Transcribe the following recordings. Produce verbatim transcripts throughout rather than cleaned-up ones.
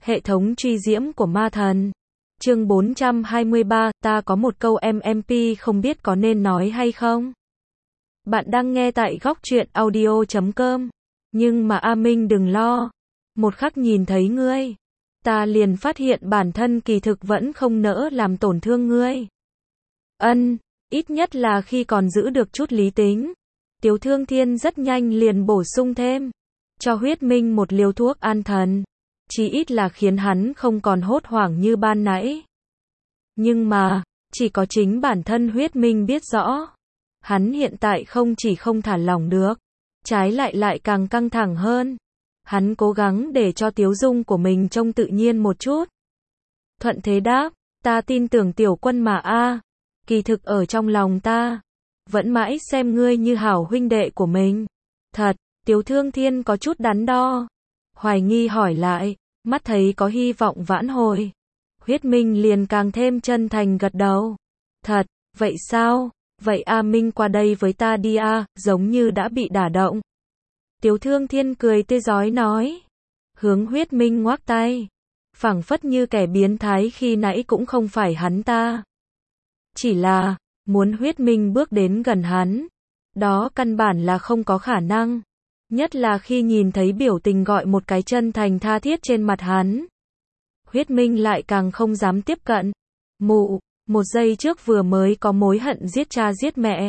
Hệ thống truy diễm của ma thần. Chương bốn trăm hai mươi ba, ta có một câu em em pê không biết có nên nói hay không. Bạn đang nghe tại góc truyện audio chấm com. Nhưng mà A Minh đừng lo. Một khắc nhìn thấy ngươi, ta liền phát hiện bản thân kỳ thực vẫn không nỡ làm tổn thương ngươi. Ân, ít nhất là khi còn giữ được chút lý tính. Tiếu Thương Thiên rất nhanh liền bổ sung thêm. Cho Huyết Minh một liều thuốc an thần. Chí ít là khiến hắn không còn hốt hoảng như ban nãy. Nhưng mà, chỉ có chính bản thân Huyết Minh biết rõ. Hắn hiện tại không chỉ không thả lỏng được, trái lại lại càng căng thẳng hơn. Hắn cố gắng để cho tiếu dung của mình trông tự nhiên một chút. Thuận thế đáp, ta tin tưởng tiểu quân mà a, kỳ thực ở trong lòng ta, vẫn mãi xem ngươi như hảo huynh đệ của mình. Thật, Tiếu Thương Thiên có chút đắn đo. Hoài nghi hỏi lại, mắt thấy có hy vọng vãn hồi. Huyết Minh liền càng thêm chân thành gật đầu. Thật, vậy sao? Vậy A Minh qua đây với ta đi a, giống như đã bị đả động. Tiếu Thương Thiên cười tươi rói nói. Hướng Huyết Minh ngoác tay. Phảng phất như kẻ biến thái khi nãy cũng không phải hắn ta. Chỉ là, muốn Huyết Minh bước đến gần hắn. Đó căn bản là không có khả năng. Nhất là khi nhìn thấy biểu tình gọi một cái chân thành tha thiết trên mặt hắn. Huyết Minh lại càng không dám tiếp cận. Mụ, một giây trước vừa mới có mối hận giết cha giết mẹ.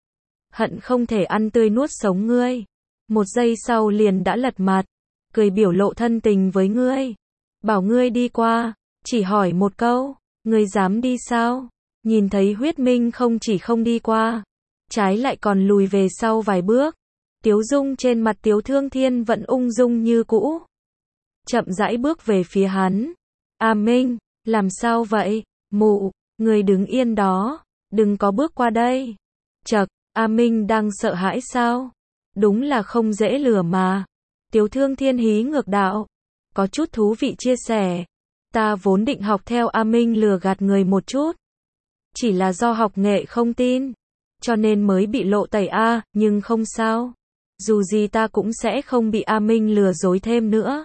Hận không thể ăn tươi nuốt sống ngươi. Một giây sau liền đã lật mặt, cười biểu lộ thân tình với ngươi. Bảo ngươi đi qua, chỉ hỏi một câu, ngươi dám đi sao? Nhìn thấy Huyết Minh không chỉ không đi qua, trái lại còn lùi về sau vài bước. Tiếu dung trên mặt Tiếu Thương Thiên vẫn ung dung như cũ. Chậm rãi bước về phía hắn. A Minh, làm sao vậy? Mụ, người đứng yên đó, đừng có bước qua đây. Chậc, A Minh đang sợ hãi sao? Đúng là không dễ lừa mà. Tiếu Thương Thiên hí ngược đạo. Có chút thú vị chia sẻ. Ta vốn định học theo A Minh lừa gạt người một chút. Chỉ là do học nghệ không tin, cho nên mới bị lộ tẩy a, nhưng không sao. Dù gì ta cũng sẽ không bị A Minh lừa dối thêm nữa.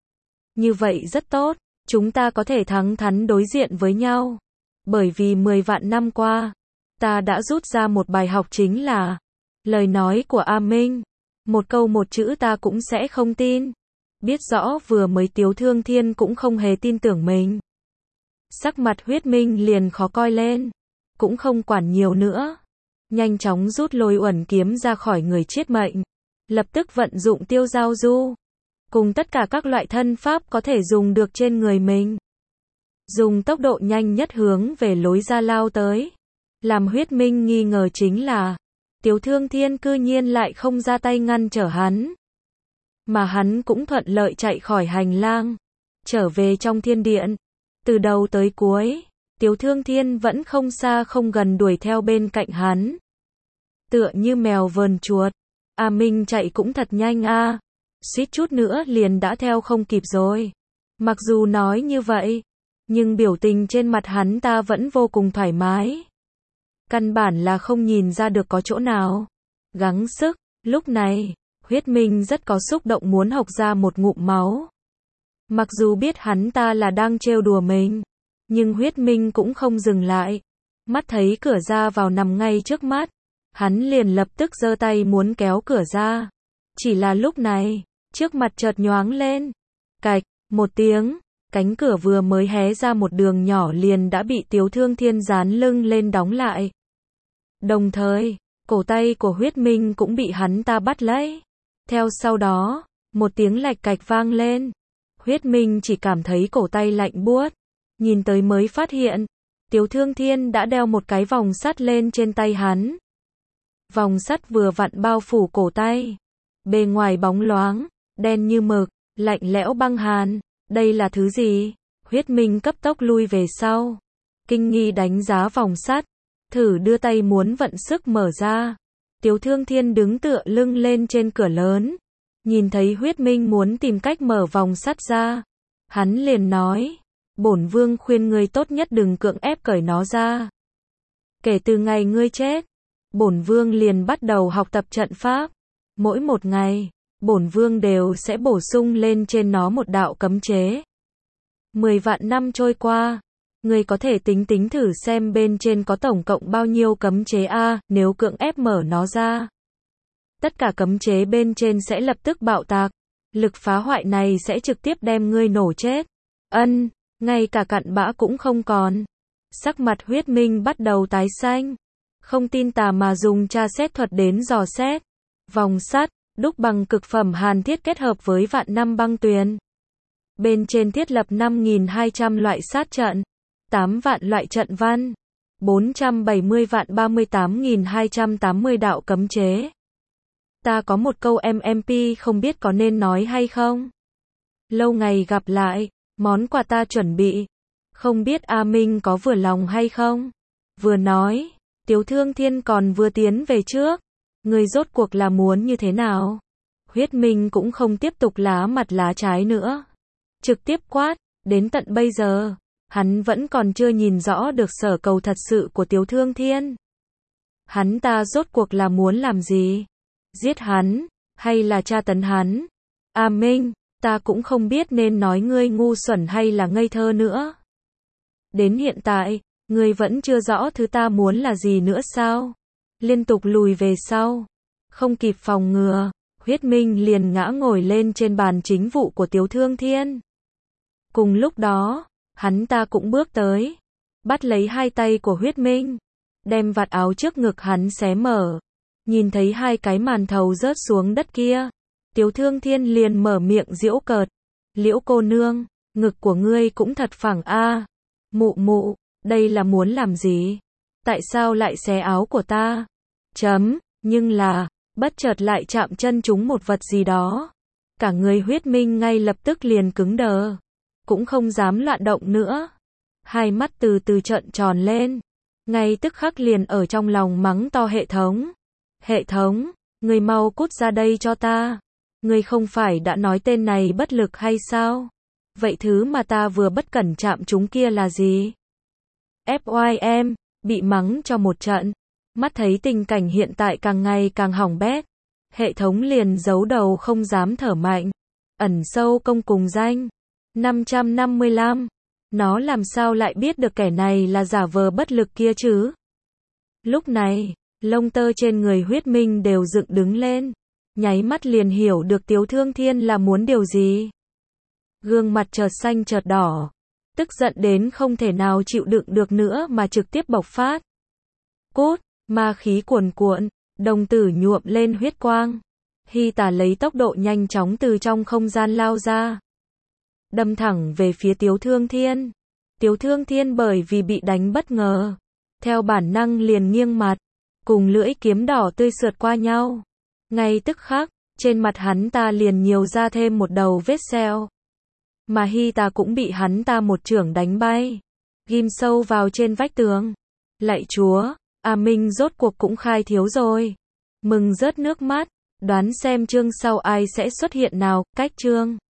Như vậy rất tốt, chúng ta có thể thẳng thắn đối diện với nhau. Bởi vì mười vạn năm qua, ta đã rút ra một bài học chính là, lời nói của A Minh, một câu một chữ ta cũng sẽ không tin. Biết rõ vừa mới Tiếu Thương Thiên cũng không hề tin tưởng mình. Sắc mặt Huyết Minh liền khó coi lên, cũng không quản nhiều nữa. Nhanh chóng rút lôi uẩn kiếm ra khỏi người chết mệnh. Lập tức vận dụng tiêu giao du. Cùng tất cả các loại thân pháp có thể dùng được trên người mình. Dùng tốc độ nhanh nhất hướng về lối ra lao tới. Làm Huyết Minh nghi ngờ chính là, Tiếu Thương Thiên cư nhiên lại không ra tay ngăn trở hắn. Mà hắn cũng thuận lợi chạy khỏi hành lang, trở về trong thiên điện. Từ đầu tới cuối, Tiếu Thương Thiên vẫn không xa không gần đuổi theo bên cạnh hắn. Tựa như mèo vờn chuột. A Minh chạy cũng thật nhanh a, suýt chút nữa liền đã theo không kịp rồi. Mặc dù nói như vậy, nhưng biểu tình trên mặt hắn ta vẫn vô cùng thoải mái. Căn bản là không nhìn ra được có chỗ nào gắng sức. Lúc này, Huyết Minh rất có xúc động muốn hộc ra một ngụm máu. Mặc dù biết hắn ta là đang trêu đùa mình, nhưng Huyết Minh cũng không dừng lại. Mắt thấy cửa ra vào nằm ngay trước mắt, hắn liền lập tức giơ tay muốn kéo cửa ra. Chỉ là lúc này, trước mặt chợt nhoáng lên. Cạch, một tiếng, cánh cửa vừa mới hé ra một đường nhỏ liền đã bị Tiếu Thương Thiên dán lưng lên đóng lại. Đồng thời, cổ tay của Huyết Minh cũng bị hắn ta bắt lấy. Theo sau đó, một tiếng lạch cạch vang lên. Huyết Minh chỉ cảm thấy cổ tay lạnh buốt. Nhìn tới mới phát hiện, Tiếu Thương Thiên đã đeo một cái vòng sắt lên trên tay hắn. Vòng sắt vừa vặn bao phủ cổ tay. Bề ngoài bóng loáng, đen như mực, lạnh lẽo băng hàn. Đây là thứ gì? Huyết Minh cấp tốc lui về sau. Kinh nghi đánh giá vòng sắt. Thử đưa tay muốn vận sức mở ra. Tiếu Thương Thiên đứng tựa lưng lên trên cửa lớn. Nhìn thấy Huyết Minh muốn tìm cách mở vòng sắt ra. Hắn liền nói. Bổn vương khuyên ngươi tốt nhất đừng cưỡng ép cởi nó ra. Kể từ ngày ngươi chết, bổn vương liền bắt đầu học tập trận pháp. Mỗi một ngày, bổn vương đều sẽ bổ sung lên trên nó một đạo cấm chế. Mười vạn năm trôi qua, ngươi có thể tính tính thử xem bên trên có tổng cộng bao nhiêu cấm chế a, nếu cưỡng ép mở nó ra. Tất cả cấm chế bên trên sẽ lập tức bạo tạc, lực phá hoại này sẽ trực tiếp đem ngươi nổ chết. Ân, ngay cả cặn bã cũng không còn. Sắc mặt Huyết Minh bắt đầu tái xanh. Không tin tà mà dùng tra xét thuật đến dò xét. Vòng sắt, đúc bằng cực phẩm hàn thiết kết hợp với vạn năm băng tuyền. Bên trên thiết lập năm nghìn hai trăm loại sát trận, tám vạn loại trận văn, bốn trăm bảy mươi vạn ba mươi tám nghìn hai trăm tám mươi đạo cấm chế. Ta có một câu em em pê không biết có nên nói hay không? Lâu ngày gặp lại, món quà ta chuẩn bị. Không biết A Minh có vừa lòng hay không? Vừa nói, Tiếu Thương Thiên còn vừa tiến về trước. Người rốt cuộc là muốn như thế nào? Huyết Minh cũng không tiếp tục lá mặt lá trái nữa. Trực tiếp quát, đến tận bây giờ, hắn vẫn còn chưa nhìn rõ được sở cầu thật sự của Tiếu Thương Thiên. Hắn ta rốt cuộc là muốn làm gì? Giết hắn, hay là tra tấn hắn? A Minh, ta cũng không biết nên nói ngươi ngu xuẩn hay là ngây thơ nữa. Đến hiện tại, ngươi vẫn chưa rõ thứ ta muốn là gì nữa sao? Liên tục lùi về sau, không kịp phòng ngừa, Huyết Minh liền ngã ngồi lên trên bàn chính vụ của Tiếu Thương Thiên. Cùng lúc đó, hắn ta cũng bước tới, bắt lấy hai tay của Huyết Minh, đem vạt áo trước ngực hắn xé mở. Nhìn thấy hai cái màn thầu rớt xuống đất kia, Tiếu Thương Thiên liền mở miệng giễu cợt. Liễu cô nương, ngực của ngươi cũng thật phẳng a. Mụ mụ, đây là muốn làm gì? Tại sao lại xé áo của ta? Chấm, nhưng là, bất chợt lại chạm chân trúng một vật gì đó. Cả người Huyết Minh ngay lập tức liền cứng đờ, cũng không dám loạn động nữa. Hai mắt từ từ trợn tròn lên, ngay tức khắc liền ở trong lòng mắng to hệ thống. Hệ thống, người mau cút ra đây cho ta. Người không phải đã nói tên này bất lực hay sao? Vậy thứ mà ta vừa bất cẩn chạm trúng kia là gì? ép i em, bị mắng cho một trận. Mắt thấy tình cảnh hiện tại càng ngày càng hỏng bét. Hệ thống liền giấu đầu không dám thở mạnh. Ẩn sâu công cùng danh. năm trăm năm mươi lăm. Nó làm sao lại biết được kẻ này là giả vờ bất lực kia chứ? Lúc này, lông tơ trên người Huyết Minh đều dựng đứng lên. Nháy mắt liền hiểu được Tiếu Thương Thiên là muốn điều gì. Gương mặt chợt xanh chợt đỏ. Tức giận đến không thể nào chịu đựng được nữa mà trực tiếp bộc phát. Cốt, ma khí cuồn cuộn, đồng tử nhuộm lên huyết quang. Hy Tà lấy tốc độ nhanh chóng từ trong không gian lao ra. Đâm thẳng về phía Tiếu Thương Thiên. Tiếu Thương Thiên bởi vì bị đánh bất ngờ. Theo bản năng liền nghiêng mặt. Cùng lưỡi kiếm đỏ tươi sượt qua nhau. Ngay tức khắc, trên mặt hắn ta liền nhiều ra thêm một đầu vết sẹo. Mà Hy Tà cũng bị hắn ta một chưởng đánh bay. Ghim sâu vào trên vách tường. Lạy chúa, A Minh rốt cuộc cũng khai thiếu rồi. Mừng rớt nước mắt. Đoán xem chương sau ai sẽ xuất hiện nào, cách chương.